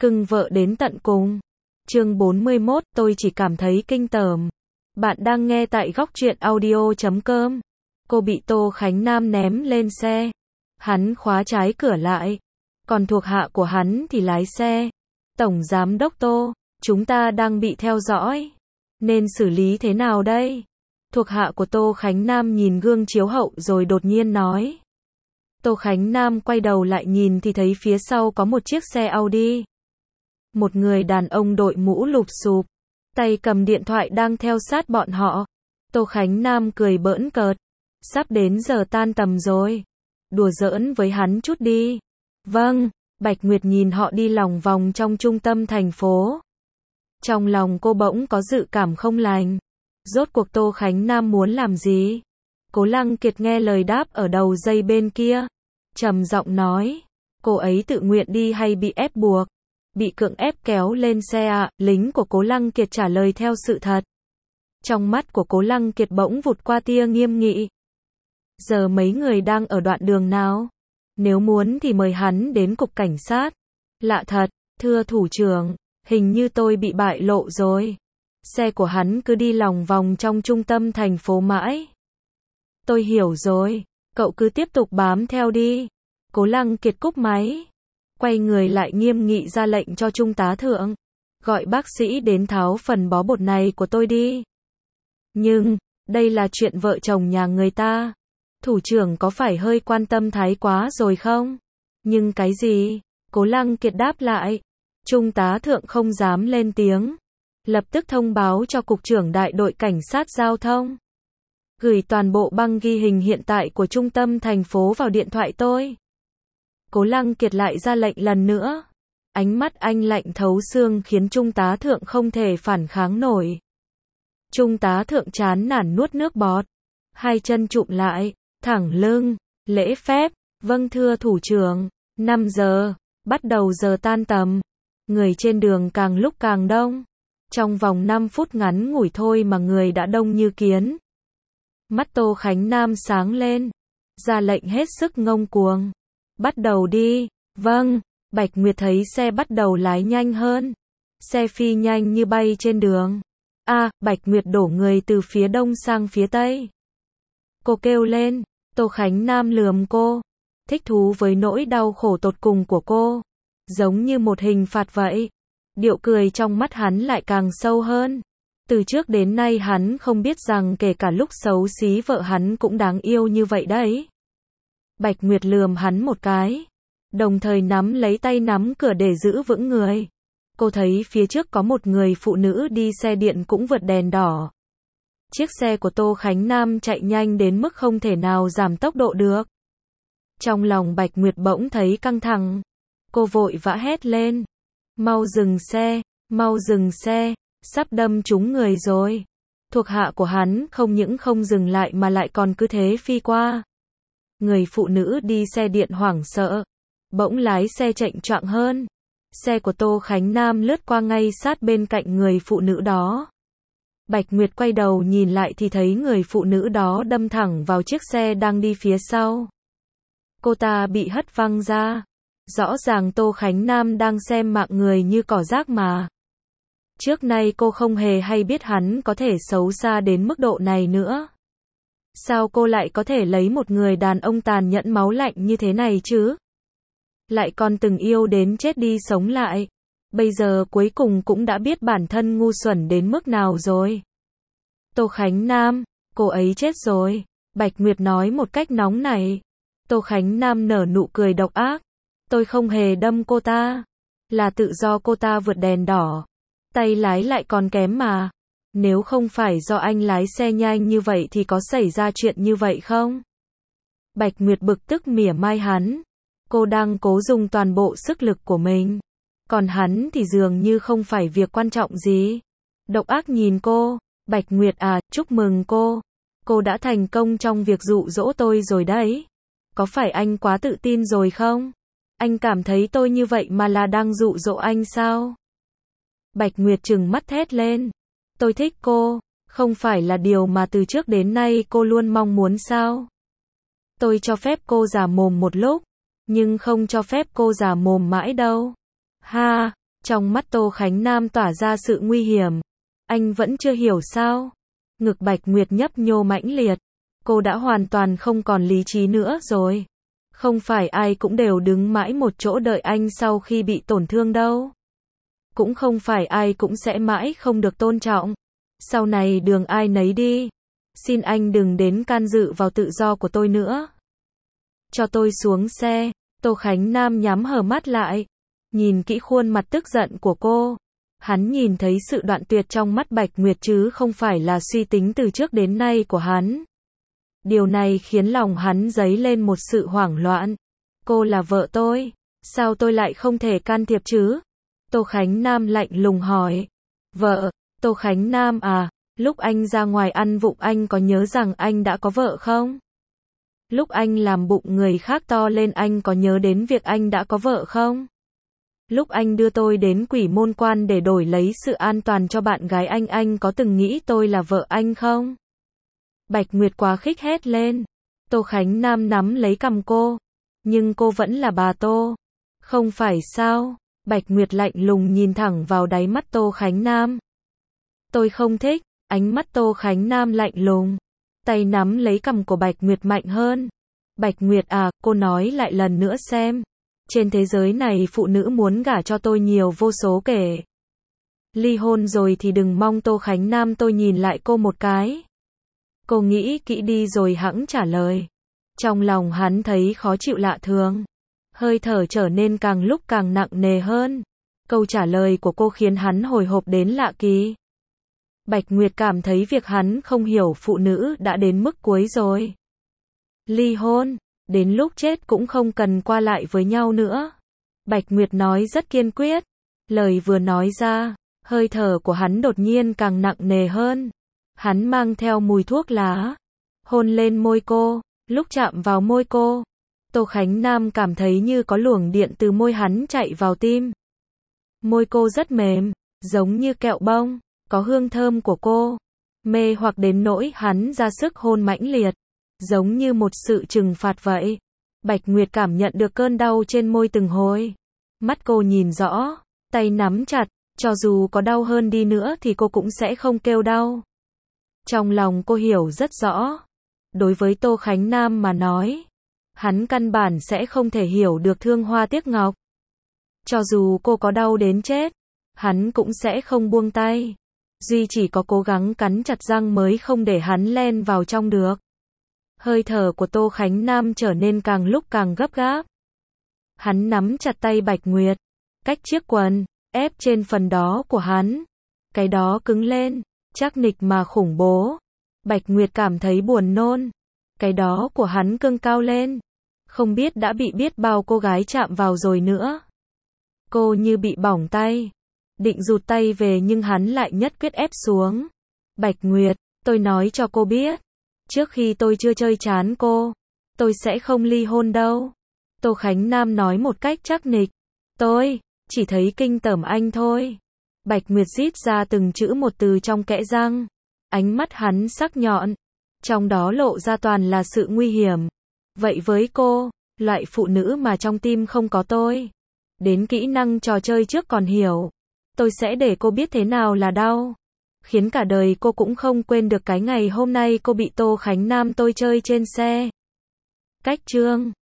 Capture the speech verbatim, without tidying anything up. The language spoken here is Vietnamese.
Cưng vợ đến tận cùng. Chương bốn mươi mốt, tôi chỉ cảm thấy kinh tởm. Bạn đang nghe tại góc truyện audio chấm com. Cô bị Tô Khánh Nam ném lên xe. Hắn khóa trái cửa lại. Còn thuộc hạ của hắn thì lái xe. Tổng giám đốc Tô, chúng ta đang bị theo dõi. Nên xử lý thế nào đây? Thuộc hạ của Tô Khánh Nam nhìn gương chiếu hậu rồi đột nhiên nói. Tô Khánh Nam quay đầu lại nhìn thì thấy phía sau có một chiếc xe Audi. Một người đàn ông đội mũ lụp xụp, tay cầm điện thoại đang theo sát bọn họ. Tô Khánh Nam cười bỡn cợt. Sắp đến giờ tan tầm rồi. Đùa giỡn với hắn chút đi. Vâng, Bạch Nguyệt nhìn họ đi lòng vòng trong trung tâm thành phố. Trong lòng cô bỗng có dự cảm không lành. Rốt cuộc Tô Khánh Nam muốn làm gì? Cố Lăng Kiệt nghe lời đáp ở đầu dây bên kia. Trầm giọng nói. Cô ấy tự nguyện đi hay bị ép buộc? Bị cưỡng ép kéo lên xe ạ, à, lính của Cố Lăng Kiệt trả lời theo sự thật. Trong mắt của Cố Lăng Kiệt bỗng vụt qua tia nghiêm nghị. Giờ mấy người đang ở đoạn đường nào? Nếu muốn thì mời hắn đến cục cảnh sát. Lạ thật, thưa thủ trưởng, hình như tôi bị bại lộ rồi. Xe của hắn cứ đi lòng vòng trong trung tâm thành phố mãi. Tôi hiểu rồi, cậu cứ tiếp tục bám theo đi. Cố Lăng Kiệt cúp máy. Quay người lại nghiêm nghị ra lệnh cho trung tá thượng. Gọi bác sĩ đến tháo phần bó bột này của tôi đi. Nhưng, đây là chuyện vợ chồng nhà người ta. Thủ trưởng có phải hơi quan tâm thái quá rồi không? Nhưng cái gì? Cố Lăng Kiệt đáp lại. Trung tá thượng không dám lên tiếng. Lập tức thông báo cho cục trưởng đại đội cảnh sát giao thông. Gửi toàn bộ băng ghi hình hiện tại của trung tâm thành phố vào điện thoại tôi. Cố Lăng Kiệt lại ra lệnh lần nữa. Ánh mắt anh lạnh thấu xương khiến trung tá thượng không thể phản kháng nổi. Trung tá thượng chán nản nuốt nước bọt. Hai chân chụm lại, thẳng lưng, lễ phép. Vâng thưa thủ trưởng, năm giờ, bắt đầu giờ tan tầm. Người trên đường càng lúc càng đông. Trong vòng năm phút ngắn ngủi thôi mà người đã đông như kiến. Mắt Tô Khánh Nam sáng lên. Ra lệnh hết sức ngông cuồng. Bắt đầu đi. Vâng. Bạch Nguyệt thấy xe bắt đầu lái nhanh hơn. Xe phi nhanh như bay trên đường. A, à, Bạch Nguyệt đổ người từ phía đông sang phía tây. Cô kêu lên. Tô Khánh Nam lườm cô. Thích thú với nỗi đau khổ tột cùng của cô. Giống như một hình phạt vậy. Điệu cười trong mắt hắn lại càng sâu hơn. Từ trước đến nay hắn không biết rằng kể cả lúc xấu xí vợ hắn cũng đáng yêu như vậy đấy. Bạch Nguyệt lườm hắn một cái. Đồng thời nắm lấy tay nắm cửa để giữ vững người. Cô thấy phía trước có một người phụ nữ đi xe điện cũng vượt đèn đỏ. Chiếc xe của Tô Khánh Nam chạy nhanh đến mức không thể nào giảm tốc độ được. Trong lòng Bạch Nguyệt bỗng thấy căng thẳng. Cô vội vã hét lên. Mau dừng xe, mau dừng xe, sắp đâm trúng người rồi. Thuộc hạ của hắn không những không dừng lại mà lại còn cứ thế phi qua. Người phụ nữ đi xe điện hoảng sợ. Bỗng lái xe chệch choạng hơn. Xe của Tô Khánh Nam lướt qua ngay sát bên cạnh người phụ nữ đó. Bạch Nguyệt quay đầu nhìn lại thì thấy người phụ nữ đó đâm thẳng vào chiếc xe đang đi phía sau. Cô ta bị hất văng ra. Rõ ràng Tô Khánh Nam đang xem mạng người như cỏ rác mà. Trước nay cô không hề hay biết hắn có thể xấu xa đến mức độ này nữa. Sao cô lại có thể lấy một người đàn ông tàn nhẫn máu lạnh như thế này chứ? Lại còn từng yêu đến chết đi sống lại. Bây giờ cuối cùng cũng đã biết bản thân ngu xuẩn đến mức nào rồi. Tô Khánh Nam, cô ấy chết rồi. Bạch Nguyệt nói một cách nóng nảy. Tô Khánh Nam nở nụ cười độc ác. Tôi không hề đâm cô ta. Là tự do cô ta vượt đèn đỏ. Tay lái lại còn kém mà. Nếu không phải do anh lái xe nhanh như vậy thì có xảy ra chuyện như vậy không? Bạch Nguyệt bực tức mỉa mai hắn. Cô đang cố dùng toàn bộ sức lực của mình. Còn hắn thì dường như không phải việc quan trọng gì. Độc ác nhìn cô. Bạch Nguyệt à, chúc mừng cô. Cô đã thành công trong việc dụ dỗ tôi rồi đấy. Có phải anh quá tự tin rồi không? Anh cảm thấy tôi như vậy mà là đang dụ dỗ anh sao? Bạch Nguyệt trừng mắt thét lên. Tôi thích cô, không phải là điều mà từ trước đến nay cô luôn mong muốn sao? Tôi cho phép cô giả mồm một lúc, nhưng không cho phép cô giả mồm mãi đâu. Ha, Trong mắt Tô Khánh Nam tỏa ra sự nguy hiểm. Anh vẫn chưa hiểu sao? Ngực Bạch Nguyệt nhấp nhô mãnh liệt. Cô đã hoàn toàn không còn lý trí nữa rồi. Không phải ai cũng đều đứng mãi một chỗ đợi anh sau khi bị tổn thương đâu. Cũng không phải ai cũng sẽ mãi không được tôn trọng. Sau này đường ai nấy đi. Xin anh đừng đến can dự vào tự do của tôi nữa. Cho tôi xuống xe. Tô Khánh Nam nhắm hờ mắt lại. Nhìn kỹ khuôn mặt tức giận của cô. Hắn nhìn thấy sự đoạn tuyệt trong mắt Bạch Nguyệt chứ không phải là suy tính từ trước đến nay của hắn. Điều này khiến lòng hắn dấy lên một sự hoảng loạn. Cô là vợ tôi. Sao tôi lại không thể can thiệp chứ? Tô Khánh Nam lạnh lùng hỏi. Vợ, Tô Khánh Nam à, lúc anh ra ngoài ăn vụng anh có nhớ rằng anh đã có vợ không? Lúc anh làm bụng người khác to lên anh có nhớ đến việc anh đã có vợ không? Lúc anh đưa tôi đến Quỷ Môn Quan để đổi lấy sự an toàn cho bạn gái anh, anh có từng nghĩ tôi là vợ anh không? Bạch Nguyệt quá khích hét lên. Tô Khánh Nam nắm lấy cằm cô. Nhưng cô vẫn là bà Tô. Không phải sao? Bạch Nguyệt lạnh lùng nhìn thẳng vào đáy mắt Tô Khánh Nam. Tôi không thích. Ánh mắt Tô Khánh Nam lạnh lùng. Tay nắm lấy cằm của Bạch Nguyệt mạnh hơn. Bạch Nguyệt à, cô nói lại lần nữa xem. Trên thế giới này phụ nữ muốn gả cho tôi nhiều vô số kể. Ly hôn rồi thì đừng mong. Tô Khánh Nam tôi nhìn lại cô một cái. Cô nghĩ kỹ đi rồi hẵng trả lời. Trong lòng hắn thấy khó chịu lạ thường. Hơi thở trở nên càng lúc càng nặng nề hơn. Câu trả lời của cô khiến hắn hồi hộp đến lạ kỳ. Bạch Nguyệt cảm thấy việc hắn không hiểu phụ nữ đã đến mức cuối rồi. Ly hôn, đến lúc chết cũng không cần qua lại với nhau nữa. Bạch Nguyệt nói rất kiên quyết. Lời vừa nói ra, hơi thở của hắn đột nhiên càng nặng nề hơn. Hắn mang theo mùi thuốc lá. Hôn lên môi cô, lúc chạm vào môi cô. Tô Khánh Nam cảm thấy như có luồng điện từ môi hắn chạy vào tim. Môi cô rất mềm, giống như kẹo bông, có hương thơm của cô. Mê hoặc đến nỗi hắn ra sức hôn mãnh liệt, giống như một sự trừng phạt vậy. Bạch Nguyệt cảm nhận được cơn đau trên môi từng hồi. Mắt cô nhìn rõ, tay nắm chặt, cho dù có đau hơn đi nữa thì cô cũng sẽ không kêu đau. Trong lòng cô hiểu rất rõ. Đối với Tô Khánh Nam mà nói, hắn căn bản sẽ không thể hiểu được thương hoa tiếc ngọc. Cho dù cô có đau đến chết, hắn cũng sẽ không buông tay. Duy chỉ có cố gắng cắn chặt răng mới không để hắn len vào trong được. Hơi thở của Tô Khánh Nam trở nên càng lúc càng gấp gáp. Hắn nắm chặt tay Bạch Nguyệt, cách chiếc quần, ép trên phần đó của hắn. Cái đó cứng lên, chắc nịch mà khủng bố. Bạch Nguyệt cảm thấy buồn nôn. Cái đó của hắn cưng cao lên. Không biết đã bị biết bao cô gái chạm vào rồi nữa. Cô như bị bỏng tay. Định rụt tay về nhưng hắn lại nhất quyết ép xuống. Bạch Nguyệt, tôi nói cho cô biết. Trước khi tôi chưa chơi chán cô, tôi sẽ không ly hôn đâu. Tô Khánh Nam nói một cách chắc nịch. Tôi chỉ thấy kinh tởm anh thôi. Bạch Nguyệt rít ra từng chữ một từ trong kẽ răng. Ánh mắt hắn sắc nhọn. Trong đó lộ ra toàn là sự nguy hiểm. Vậy với cô, loại phụ nữ mà trong tim không có tôi, đến kỹ năng trò chơi trước còn hiểu, tôi sẽ để cô biết thế nào là đau. Khiến cả đời cô cũng không quên được cái ngày hôm nay cô bị Tô Khánh Nam tôi chơi trên xe. Cách chương